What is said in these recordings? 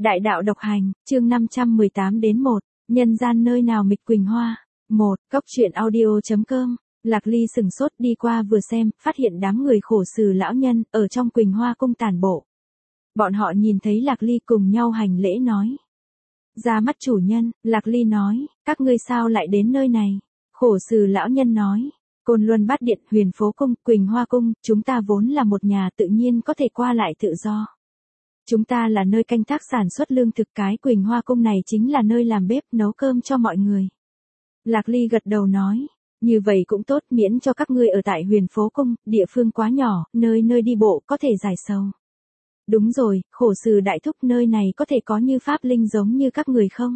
Đại đạo độc hành, chương 518 đến 1, nhân gian nơi nào mịch quỳnh hoa. 1, Cốc truyện audio.com. Lạc Ly sừng sốt đi qua vừa xem, phát hiện đám người khổ sử lão nhân ở trong Quỳnh Hoa cung tản bộ. Bọn họ nhìn thấy Lạc Ly cùng nhau hành lễ nói: "Ra mắt chủ nhân." Lạc Ly nói: "Các ngươi sao lại đến nơi này?" Khổ sử lão nhân nói: "Côn Luân Bát Điện, Huyền Phố cung, Quỳnh Hoa cung, chúng ta vốn là một nhà, tự nhiên có thể qua lại tự do. Chúng ta là nơi canh tác sản xuất lương thực, cái Quỳnh Hoa cung này chính là nơi làm bếp nấu cơm cho mọi người." Lạc Ly gật đầu nói: "Như vậy cũng tốt, miễn cho các ngươi ở tại Huyền Phố cung, địa phương quá nhỏ, nơi nơi đi bộ có thể giải sầu." "Đúng rồi, khổ sử đại thúc, nơi này có thể có như pháp linh giống như các người không?"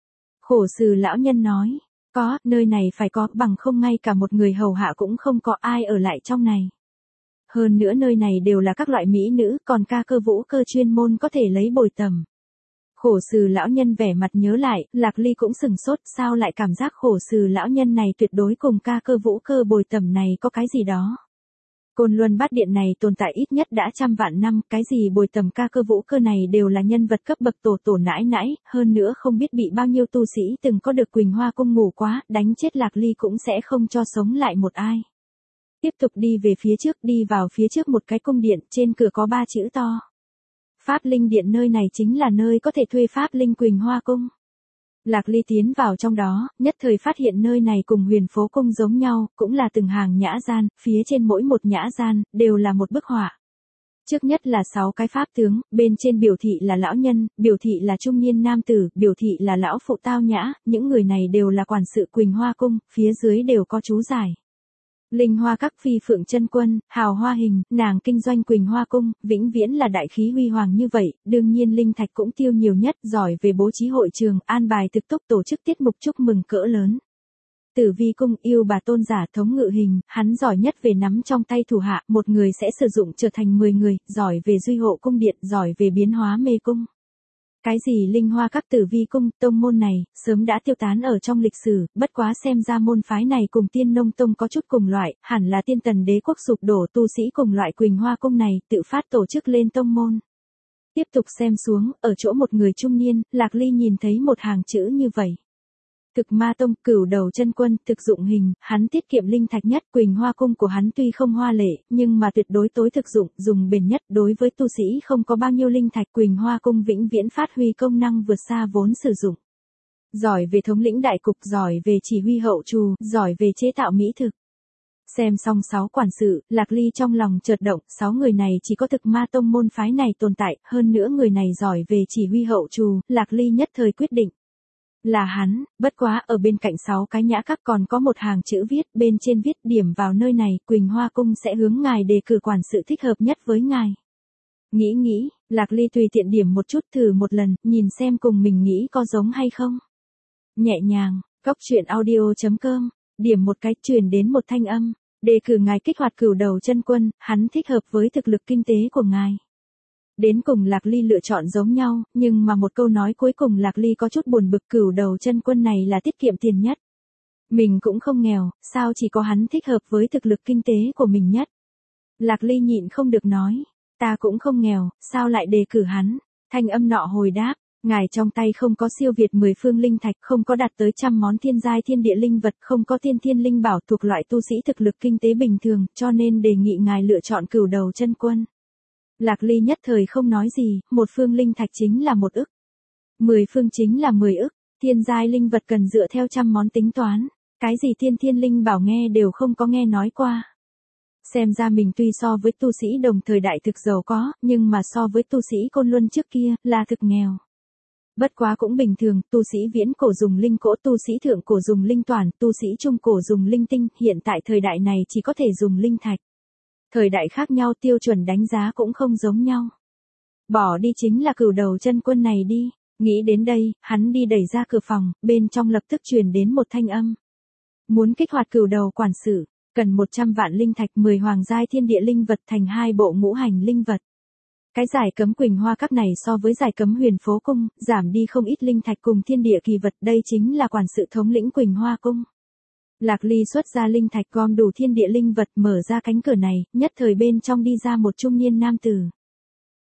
Khổ sử lão nhân nói: "Có, nơi này phải có, bằng không ngay cả một người hầu hạ cũng không có ai ở lại trong này. Hơn nữa nơi này đều là các loại mỹ nữ, còn ca cơ vũ cơ chuyên môn có thể lấy bồi tầm." Khổ sử lão nhân vẻ mặt nhớ lại, Lạc Ly cũng sừng sốt, sao lại cảm giác khổ sử lão nhân này tuyệt đối cùng ca cơ vũ cơ bồi tầm này có cái gì đó. Côn Luân Bát Điện này tồn tại ít nhất đã trăm vạn năm, cái gì bồi tầm ca cơ vũ cơ này đều là nhân vật cấp bậc tổ tổ nãi nãi, hơn nữa không biết bị bao nhiêu tu sĩ từng có được Quỳnh Hoa cung ngủ quá, đánh chết Lạc Ly cũng sẽ không cho sống lại một ai. Tiếp tục đi về phía trước, đi vào phía trước một cái cung điện, trên cửa có 3 chữ to: Pháp Linh Điện. Nơi này chính là nơi có thể thuê Pháp Linh Quỳnh Hoa cung. Lạc Ly tiến vào trong đó, nhất thời phát hiện nơi này cùng Huyền Phố cung giống nhau, cũng là từng hàng nhã gian, phía trên mỗi một nhã gian, đều là một bức họa. Trước nhất là 6 cái pháp tướng, bên trên biểu thị là lão nhân, biểu thị là trung niên nam tử, biểu thị là lão phụ tao nhã, những người này đều là quản sự Quỳnh Hoa cung, phía dưới đều có chú giải. Linh Hoa các phi phượng chân quân, hào hoa hình, nàng kinh doanh Quỳnh Hoa cung, vĩnh viễn là đại khí huy hoàng như vậy, đương nhiên linh thạch cũng tiêu nhiều nhất, giỏi về bố trí hội trường, an bài thực túc, tổ chức tiết mục chúc mừng cỡ lớn. Tử Vi cung, yêu bà tôn giả thống ngự hình, hắn giỏi nhất về nắm trong tay thủ hạ, một người sẽ sử dụng trở thành 10 người, giỏi về duy hộ cung điện, giỏi về biến hóa mê cung. Cái gì Linh Hoa các, Tử Vi cung, tông môn này, sớm đã tiêu tán ở trong lịch sử, bất quá xem ra môn phái này cùng Tiên Nông tông có chút cùng loại, hẳn là Tiên Tần đế quốc sụp đổ tu sĩ cùng loại Quỳnh Hoa cung này, tự phát tổ chức lên tông môn. Tiếp tục xem xuống, ở chỗ một người trung niên, Lạc Ly nhìn thấy một hàng chữ như vậy: Thực Ma tông, Cửu đầu chân quân, thực dụng hình, hắn tiết kiệm linh thạch nhất, Quỳnh Hoa cung của hắn tuy không hoa lệ, nhưng mà tuyệt đối tối thực dụng, dùng bền nhất, đối với tu sĩ không có bao nhiêu linh thạch, Quỳnh Hoa cung vĩnh viễn phát huy công năng vượt xa vốn sử dụng. Giỏi về thống lĩnh đại cục, giỏi về chỉ huy hậu trù, giỏi về chế tạo mỹ thực. Xem xong 6 quản sự, Lạc Ly trong lòng chợt động, 6 người này chỉ có Thực Ma tông môn phái này tồn tại, hơn nữa người này giỏi về chỉ huy hậu trù, Lạc Ly nhất thời quyết định là hắn. Bất quá ở bên cạnh 6 cái nhã các còn có một hàng chữ viết, bên trên viết: điểm vào nơi này, Quỳnh Hoa cung sẽ hướng ngài đề cử quản sự thích hợp nhất với ngài. Nghĩ, Lạc Ly tùy tiện điểm một chút, thử một lần, nhìn xem cùng mình nghĩ có giống hay không. Nhẹ nhàng, Cốc truyện audio.com, điểm một cái, truyền đến một thanh âm: đề cử ngài kích hoạt Cửu đầu chân quân, hắn thích hợp với thực lực kinh tế của ngài. Đến cùng Lạc Ly lựa chọn giống nhau, nhưng mà một câu nói cuối cùng Lạc Ly có chút buồn bực, Cửu đầu chân quân này là tiết kiệm tiền nhất. Mình cũng không nghèo, sao chỉ có hắn thích hợp với thực lực kinh tế của mình nhất. Lạc Ly nhịn không được nói: ta cũng không nghèo, sao lại đề cử hắn. Thanh âm nọ hồi đáp: ngài trong tay không có siêu việt 10 phương linh thạch, không có đạt tới trăm món thiên giai thiên địa linh vật, không có tiên thiên linh bảo thuộc loại tu sĩ thực lực kinh tế bình thường, cho nên đề nghị ngài lựa chọn Cửu đầu chân quân. Lạc Ly nhất thời không nói gì, 1 phương linh thạch chính là 1 ức. 10 phương chính là 10 ức, thiên giai linh vật cần dựa theo trăm món tính toán. Cái gì tiên thiên linh bảo nghe đều không có nghe nói qua. Xem ra mình tuy so với tu sĩ đồng thời đại thực giàu có, nhưng mà so với tu sĩ Côn Luân trước kia, là thực nghèo. Bất quá cũng bình thường, tu sĩ viễn cổ dùng linh cỗ, tu sĩ thượng cổ dùng linh toản, tu sĩ trung cổ dùng linh tinh, hiện tại thời đại này chỉ có thể dùng linh thạch. Thời đại khác nhau, tiêu chuẩn đánh giá cũng không giống nhau. Bỏ đi chính là Cửu đầu chân quân này đi. Nghĩ đến đây, hắn đi đẩy ra cửa phòng, bên trong lập tức truyền đến một thanh âm: muốn kích hoạt Cửu đầu quản sự, cần 100 vạn linh thạch, 10 hoàng giai thiên địa linh vật thành 2 bộ ngũ hành linh vật. Cái giải cấm Quỳnh Hoa các này so với giải cấm Huyền Phố cung, giảm đi không ít linh thạch cùng thiên địa kỳ vật, đây chính là quản sự thống lĩnh Quỳnh Hoa cung. Lạc Ly xuất ra linh thạch gom đủ thiên địa linh vật, mở ra cánh cửa này, nhất thời bên trong đi ra một trung niên nam tử.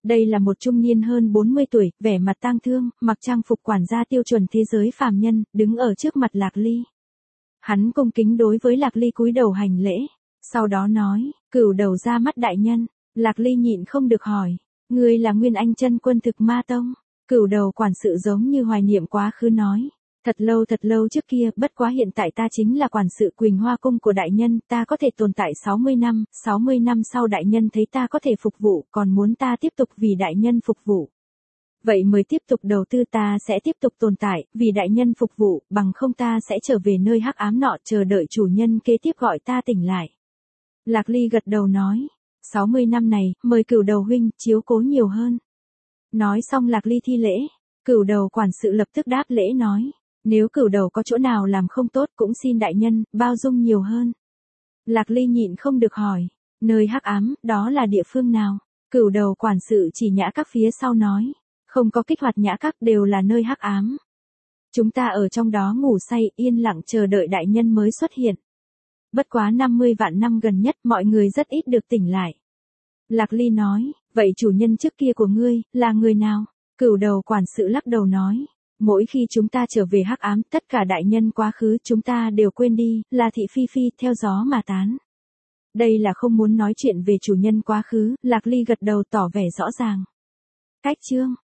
Đây là một trung niên hơn 40 tuổi, vẻ mặt tang thương, mặc trang phục quản gia tiêu chuẩn thế giới phàm nhân, đứng ở trước mặt Lạc Ly. Hắn cung kính đối với Lạc Ly cúi đầu hành lễ, sau đó nói, Cửu Đầu ra mắt đại nhân. Lạc Ly nhịn không được hỏi, ngươi là Nguyên Anh chân quân thực ma tông? Cửu Đầu quản sự giống như hoài niệm quá khứ nói, thật lâu trước kia, bất quá hiện tại ta chính là quản sự Quỳnh Hoa cung của đại nhân, ta có thể tồn tại 60 năm sau đại nhân thấy ta có thể phục vụ, còn muốn ta tiếp tục vì đại nhân phục vụ. Vậy mới tiếp tục đầu tư, ta sẽ tiếp tục tồn tại, vì đại nhân phục vụ, bằng không ta sẽ trở về nơi hắc ám nọ chờ đợi chủ nhân kế tiếp gọi ta tỉnh lại. Lạc Ly gật đầu nói, 60 năm này, mời Cửu Đầu huynh, chiếu cố nhiều hơn. Nói xong Lạc Ly thi lễ, Cửu Đầu quản sự lập tức đáp lễ nói, nếu Cửu Đầu có chỗ nào làm không tốt cũng xin đại nhân, bao dung nhiều hơn. Lạc Ly nhịn không được hỏi, nơi hắc ám, đó là địa phương nào? Cửu Đầu quản sự chỉ Nhã Các phía sau nói, không có kích hoạt Nhã Các đều là nơi hắc ám. Chúng ta ở trong đó ngủ say, yên lặng chờ đợi đại nhân mới xuất hiện. Bất quá 50 vạn năm gần nhất mọi người rất ít được tỉnh lại. Lạc Ly nói, vậy chủ nhân trước kia của ngươi, là người nào? Cửu Đầu quản sự lắc đầu nói, mỗi khi chúng ta trở về hắc ám, tất cả đại nhân quá khứ chúng ta đều quên đi, là thị phi phi, theo gió mà tán. Đây là không muốn nói chuyện về chủ nhân quá khứ, Lạc Ly gật đầu tỏ vẻ rõ ràng. Cách chương